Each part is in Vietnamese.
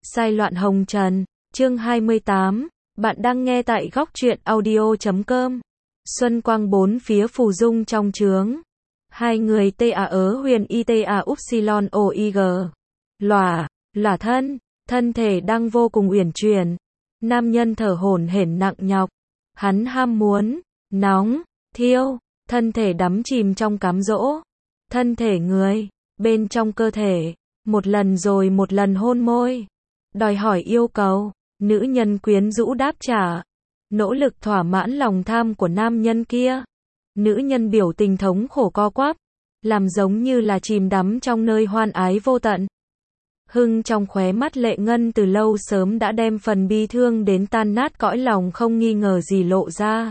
Sai loạn hồng trần, chương 28, bạn đang nghe tại góc truyện audio.com. Xuân quang bốn phía phù dung trong trướng. Hai người ta ớ huyền y ta upsilon oig. Lỏa thân, thân thể đang vô cùng uyển chuyển. Nam nhân thở hổn hển nặng nhọc. Hắn ham muốn, nóng, thiêu, thân thể đắm chìm trong cám dỗ. Thân thể người, bên trong cơ thể, một lần rồi một lần hôn môi. Đòi hỏi yêu cầu, nữ nhân quyến rũ đáp trả. Nỗ lực thỏa mãn lòng tham của nam nhân kia. Nữ nhân biểu tình thống khổ co quắp, làm giống như là chìm đắm trong nơi hoan ái vô tận. Hưng trong khóe mắt Lệ Ngân từ lâu sớm đã đem phần bi thương đến tan nát cõi lòng không nghi ngờ gì lộ ra.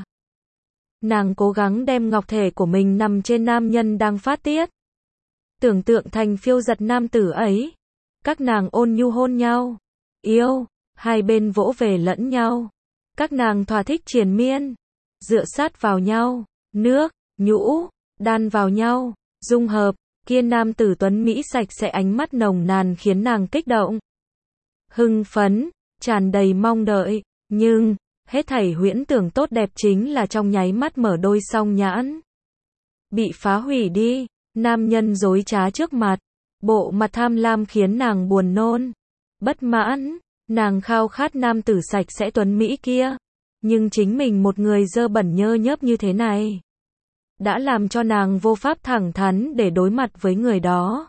Nàng cố gắng đem ngọc thể của mình nằm trên nam nhân đang phát tiết. Tưởng tượng thành phiêu giật nam tử ấy. Các nàng ôn nhu hôn nhau. Yêu, hai bên vỗ về lẫn nhau. Các nàng thỏa thích triền miên. Dựa sát vào nhau, nước, nhũ, đan vào nhau, dung hợp. Kia nam tử tuấn Mỹ sạch sẽ ánh mắt nồng nàn khiến nàng kích động. Hưng phấn, tràn đầy mong đợi, nhưng, hết thảy huyễn tưởng tốt đẹp chính là trong nháy mắt mở đôi song nhãn. Bị phá hủy đi, nam nhân dối trá trước mặt, bộ mặt tham lam khiến nàng buồn nôn. Bất mãn, nàng khao khát nam tử sạch sẽ tuấn Mỹ kia, nhưng chính mình một người dơ bẩn nhơ nhớp như thế này. Đã làm cho nàng vô pháp thẳng thắn để đối mặt với người đó.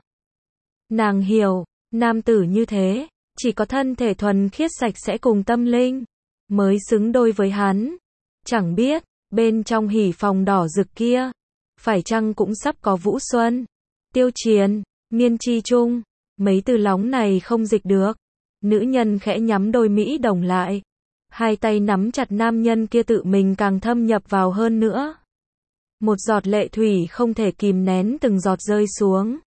Nàng hiểu, nam tử như thế, chỉ có thân thể thuần khiết sạch sẽ cùng tâm linh, mới xứng đôi với hắn. Chẳng biết, bên trong hỉ phòng đỏ rực kia, phải chăng cũng sắp có vũ xuân, tiêu triền, miên chi chung, mấy từ lóng này không dịch được. Nữ nhân khẽ nhắm đôi mỹ đồng lại, hai tay nắm chặt nam nhân kia tự mình càng thâm nhập vào hơn nữa. Một giọt lệ thủy không thể kìm nén từng giọt rơi xuống.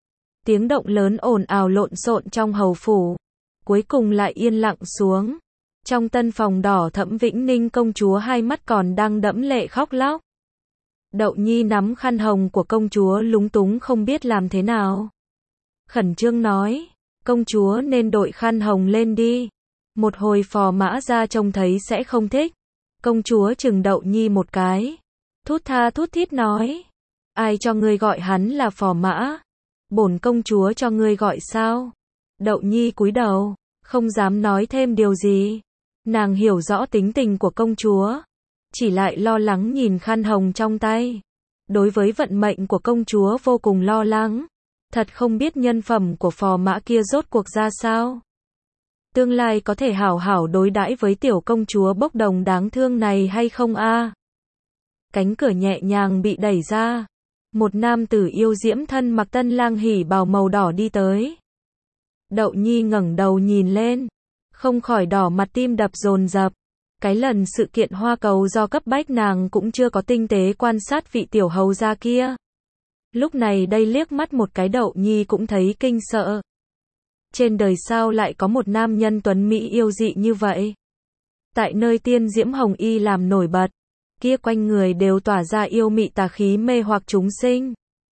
Tiếng động lớn ồn ào lộn xộn trong hầu phủ, cuối cùng lại yên lặng xuống. Trong tân phòng đỏ thẫm Vĩnh Ninh công chúa hai mắt còn đang đẫm lệ khóc lóc. Đậu Nhi nắm khăn hồng của công chúa lúng túng không biết làm thế nào. Khẩn trương nói, công chúa nên đội khăn hồng lên đi. Một hồi phò mã ra trông thấy sẽ không thích. Công chúa chừng Đậu Nhi một cái. Thút tha thút thít nói, ai cho ngươi gọi hắn là phò mã? Bổn công chúa cho ngươi gọi sao? Đậu Nhi cúi đầu, không dám nói thêm điều gì. Nàng hiểu rõ tính tình của công chúa, chỉ lại lo lắng nhìn khăn hồng trong tay. Đối với vận mệnh của công chúa vô cùng lo lắng. Thật không biết nhân phẩm của phò mã kia rốt cuộc ra sao. Tương lai có thể hảo hảo đối đãi với tiểu công chúa bốc đồng đáng thương này hay không a? Cánh cửa nhẹ nhàng bị đẩy ra. Một nam tử yêu diễm thân mặc tân lang hỉ bào màu đỏ đi tới. Đậu Nhi ngẩng đầu nhìn lên, không khỏi đỏ mặt tim đập dồn dập. Cái lần sự kiện hoa cầu do cấp bách nàng cũng chưa có tinh tế quan sát vị tiểu hầu gia kia. Lúc này đây liếc mắt một cái Đậu Nhi cũng thấy kinh sợ. Trên đời sao lại có một nam nhân tuấn Mỹ yêu dị như vậy? Tại nơi tiên diễm hồng y làm nổi bật, kia quanh người đều tỏa ra yêu mị tà khí mê hoặc chúng sinh.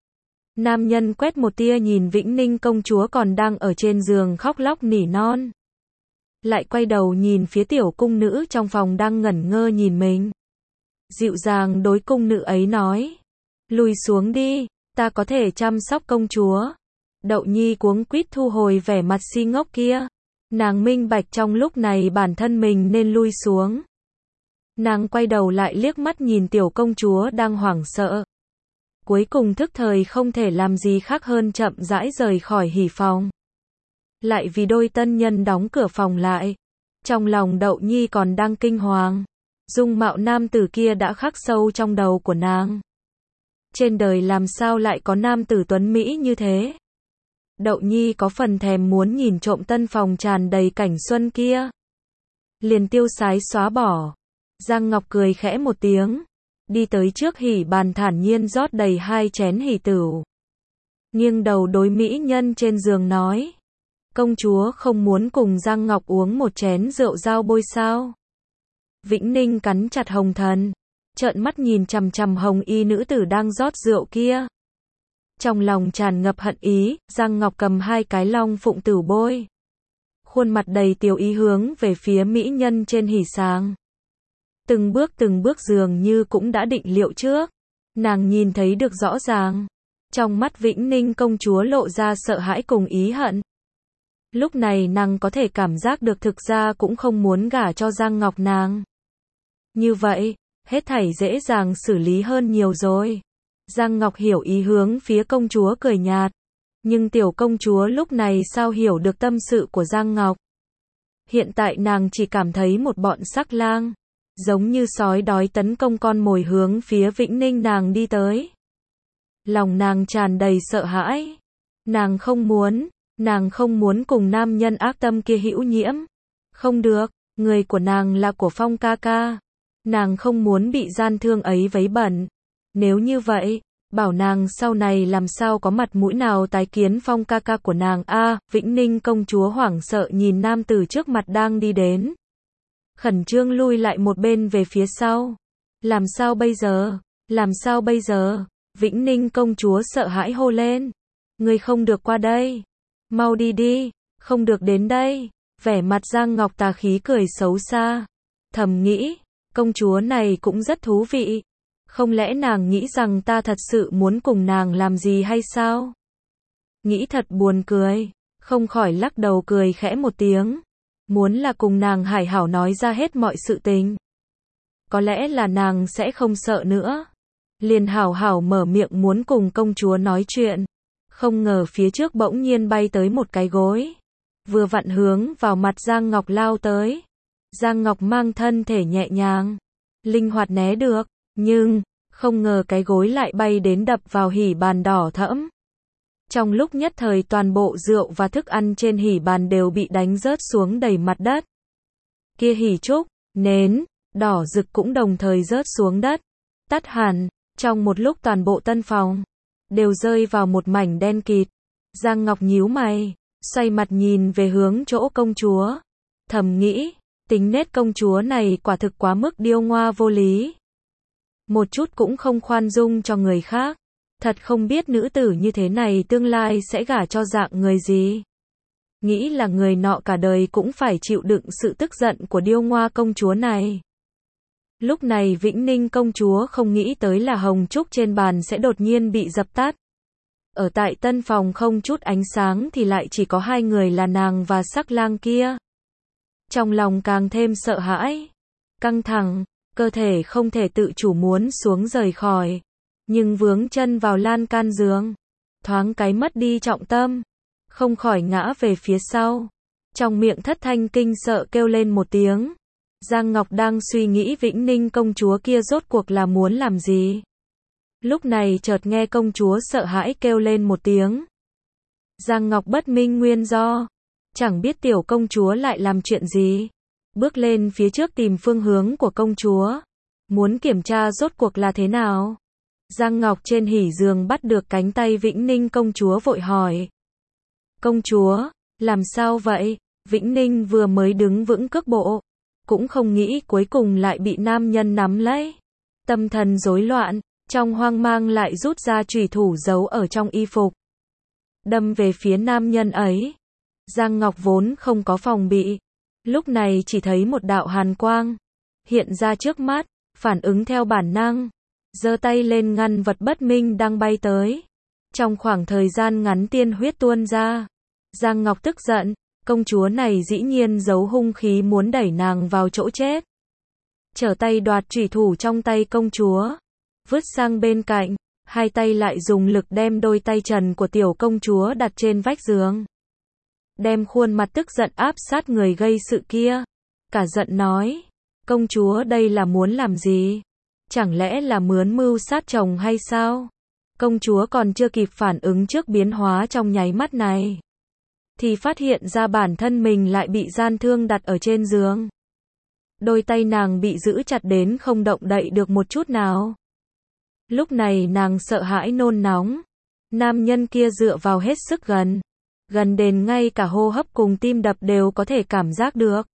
Nam nhân quét một tia nhìn Vĩnh Ninh công chúa còn đang ở trên giường khóc lóc nỉ non. Lại quay đầu nhìn phía tiểu cung nữ trong phòng đang ngẩn ngơ nhìn mình. Dịu dàng đối cung nữ ấy nói, lùi xuống đi, ta có thể chăm sóc công chúa. Đậu Nhi cuống quýt thu hồi vẻ mặt si ngốc kia. Nàng minh bạch trong lúc này bản thân mình nên lui xuống. Nàng quay đầu lại liếc mắt nhìn tiểu công chúa đang hoảng sợ. Cuối cùng thức thời không thể làm gì khác hơn chậm rãi rời khỏi hỉ phòng. Lại vì đôi tân nhân đóng cửa phòng lại. Trong lòng Đậu Nhi còn đang kinh hoàng. Dung mạo nam tử kia đã khắc sâu trong đầu của nàng. Trên đời làm sao lại có nam tử tuấn Mỹ như thế? Đậu Nhi có phần thèm muốn nhìn trộm tân phòng tràn đầy cảnh xuân kia. Liền tiêu sái xóa bỏ. Giang Ngọc cười khẽ một tiếng, đi tới trước hỉ bàn thản nhiên rót đầy 2 chén hỉ tửu. Nghiêng đầu đối mỹ nhân trên giường nói, công chúa không muốn cùng Giang Ngọc uống một chén rượu dao bôi sao? Vĩnh Ninh cắn chặt hồng thần, trợn mắt nhìn chằm chằm hồng y nữ tử đang rót rượu kia. Trong lòng tràn ngập hận ý, Giang Ngọc cầm 2 cái long phụng tửu bôi. khuôn mặt đầy tiêu ý hướng về phía mỹ nhân trên hỉ sàng. Từng bước dường như cũng đã định liệu trước. Nàng nhìn thấy được rõ ràng. Trong mắt Vĩnh Ninh công chúa lộ ra sợ hãi cùng ý hận. Lúc này nàng có thể cảm giác được thực ra cũng không muốn gả cho Giang Ngọc nàng. Như vậy, hết thảy dễ dàng xử lý hơn nhiều rồi. Giang Ngọc hiểu ý hướng phía công chúa cười nhạt. Nhưng tiểu công chúa lúc này sao hiểu được tâm sự của Giang Ngọc. Hiện tại nàng chỉ cảm thấy một bọn sắc lang, giống như sói đói tấn công con mồi hướng phía Vĩnh Ninh nàng đi tới. Lòng nàng tràn đầy sợ hãi. Nàng không muốn cùng nam nhân ác tâm kia hữu nhiễm. Không được, người của nàng là của Phong ca ca. Nàng không muốn bị gian thương ấy vấy bẩn. Nếu như vậy, bảo nàng sau này làm sao có mặt mũi nào tái kiến Phong ca ca của nàng a. Vĩnh Ninh công chúa hoảng sợ nhìn nam tử trước mặt đang đi đến. Khẩn trương lui lại một bên về phía sau. Làm sao bây giờ? Làm sao bây giờ? Vĩnh Ninh công chúa sợ hãi hô lên. Ngươi không được qua đây. Mau đi đi, không được đến đây. Vẻ mặt Giang Ngọc tà khí cười xấu xa. Thầm nghĩ, công chúa này cũng rất thú vị. Không lẽ nàng nghĩ rằng ta thật sự muốn cùng nàng làm gì hay sao? Nghĩ thật buồn cười, không khỏi lắc đầu cười khẽ một tiếng. Muốn là cùng nàng hài hảo nói ra hết mọi sự tình. Có lẽ là nàng sẽ không sợ nữa. Liền hảo hảo mở miệng muốn cùng công chúa nói chuyện. Không ngờ phía trước bỗng nhiên bay tới một cái gối. Vừa vặn hướng vào mặt Giang Ngọc lao tới. Giang Ngọc mang thân thể nhẹ nhàng, linh hoạt né được. Nhưng, không ngờ cái gối lại bay đến đập vào hỉ bàn đỏ thẫm. Trong lúc nhất thời toàn bộ rượu và thức ăn trên hỉ bàn đều bị đánh rớt xuống đầy mặt đất. Kia hỉ trúc, nến, đỏ rực cũng đồng thời rớt xuống đất. Tắt hẳn, trong một lúc toàn bộ tân phòng đều rơi vào một mảnh đen kịt. Giang Ngọc nhíu mày, xoay mặt nhìn về hướng chỗ công chúa. Thầm nghĩ, tính nết công chúa này quả thực quá mức điêu ngoa vô lý. Một chút cũng không khoan dung cho người khác. Thật không biết nữ tử như thế này tương lai sẽ gả cho dạng người gì. Nghĩ là người nọ cả đời cũng phải chịu đựng sự tức giận của điêu ngoa công chúa này. Lúc này Vĩnh Ninh công chúa không nghĩ tới là hồng trúc trên bàn sẽ đột nhiên bị dập tắt. Ở tại tân phòng không chút ánh sáng thì lại chỉ có hai người là nàng và sắc lang kia. Trong lòng càng thêm sợ hãi, căng thẳng, cơ thể không thể tự chủ muốn xuống rời khỏi. Nhưng vướng chân vào lan can giường, thoáng cái mất đi trọng tâm, không khỏi ngã về phía sau. Trong miệng thất thanh kinh sợ kêu lên một tiếng. Giang Ngọc đang suy nghĩ Vĩnh Ninh công chúa kia rốt cuộc là muốn làm gì. Lúc này chợt nghe công chúa sợ hãi kêu lên một tiếng. Giang Ngọc bất minh nguyên do, chẳng biết tiểu công chúa lại làm chuyện gì. Bước lên phía trước tìm phương hướng của công chúa, muốn kiểm tra rốt cuộc là thế nào. Giang Ngọc trên hỉ giường bắt được cánh tay Vĩnh Ninh công chúa vội hỏi. Công chúa, làm sao vậy? Vĩnh Ninh vừa mới đứng vững cước bộ, cũng không nghĩ cuối cùng lại bị nam nhân nắm lấy. Tâm thần rối loạn, trong hoang mang lại rút ra chùy thủ giấu ở trong y phục. Đâm về phía nam nhân ấy. Giang Ngọc vốn không có phòng bị. Lúc này chỉ thấy một đạo hàn quang hiện ra trước mắt, phản ứng theo bản năng. Giơ tay lên ngăn vật bất minh đang bay tới. Trong khoảng thời gian ngắn tiên huyết tuôn ra. Giang Ngọc tức giận, công chúa này dĩ nhiên giấu hung khí muốn đẩy nàng vào chỗ chết. Trở tay đoạt chủy thủ trong tay công chúa, vứt sang bên cạnh, hai tay lại dùng lực đem đôi tay trần của tiểu công chúa đặt trên vách giường. Đem khuôn mặt tức giận áp sát người gây sự kia. Cả giận nói, công chúa đây là muốn làm gì? Chẳng lẽ là mướn mưu sát chồng hay sao? Công chúa còn chưa kịp phản ứng trước biến hóa trong nháy mắt này, thì phát hiện ra bản thân mình lại bị gian thương đặt ở trên giường. Đôi tay nàng bị giữ chặt đến không động đậy được một chút nào. Lúc này nàng sợ hãi nôn nóng. Nam nhân kia dựa vào hết sức gần. Gần đến ngay cả hô hấp cùng tim đập đều có thể cảm giác được.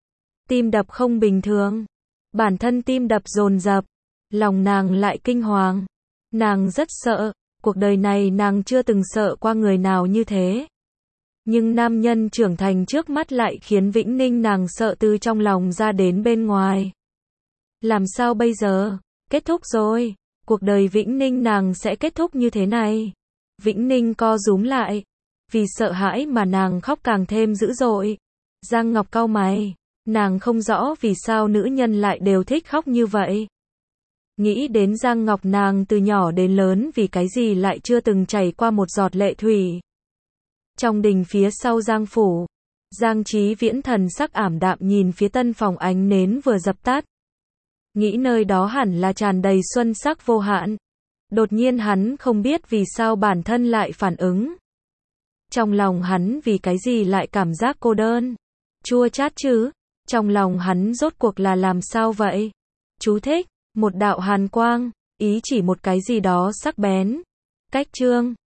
Tim đập không bình thường. Bản thân tim đập dồn dập. Lòng nàng lại kinh hoàng. Nàng rất sợ. Cuộc đời này nàng chưa từng sợ qua người nào như thế. Nhưng nam nhân trưởng thành trước mắt lại khiến Vĩnh Ninh nàng sợ từ trong lòng ra đến bên ngoài. Làm sao bây giờ? Kết thúc rồi. Cuộc đời Vĩnh Ninh nàng sẽ kết thúc như thế này. Vĩnh Ninh co rúm lại. Vì sợ hãi mà nàng khóc càng thêm dữ dội. Giang Ngọc cau mày. Nàng không rõ vì sao nữ nhân lại đều thích khóc như vậy. Nghĩ đến Giang Ngọc nàng từ nhỏ đến lớn vì cái gì lại chưa từng chảy qua một giọt lệ thủy. Trong đình phía sau Giang phủ, Giang Chí Viễn thần sắc ảm đạm nhìn phía tân phòng ánh nến vừa dập tắt. Nghĩ nơi đó hẳn là tràn đầy xuân sắc vô hạn. Đột nhiên hắn không biết vì sao bản thân lại phản ứng. Trong lòng hắn vì cái gì lại cảm giác cô đơn. Chua chát chứ. Trong lòng hắn rốt cuộc là làm sao vậy? Chú thích, một đạo hàn quang, ý chỉ một cái gì đó sắc bén. Cách chương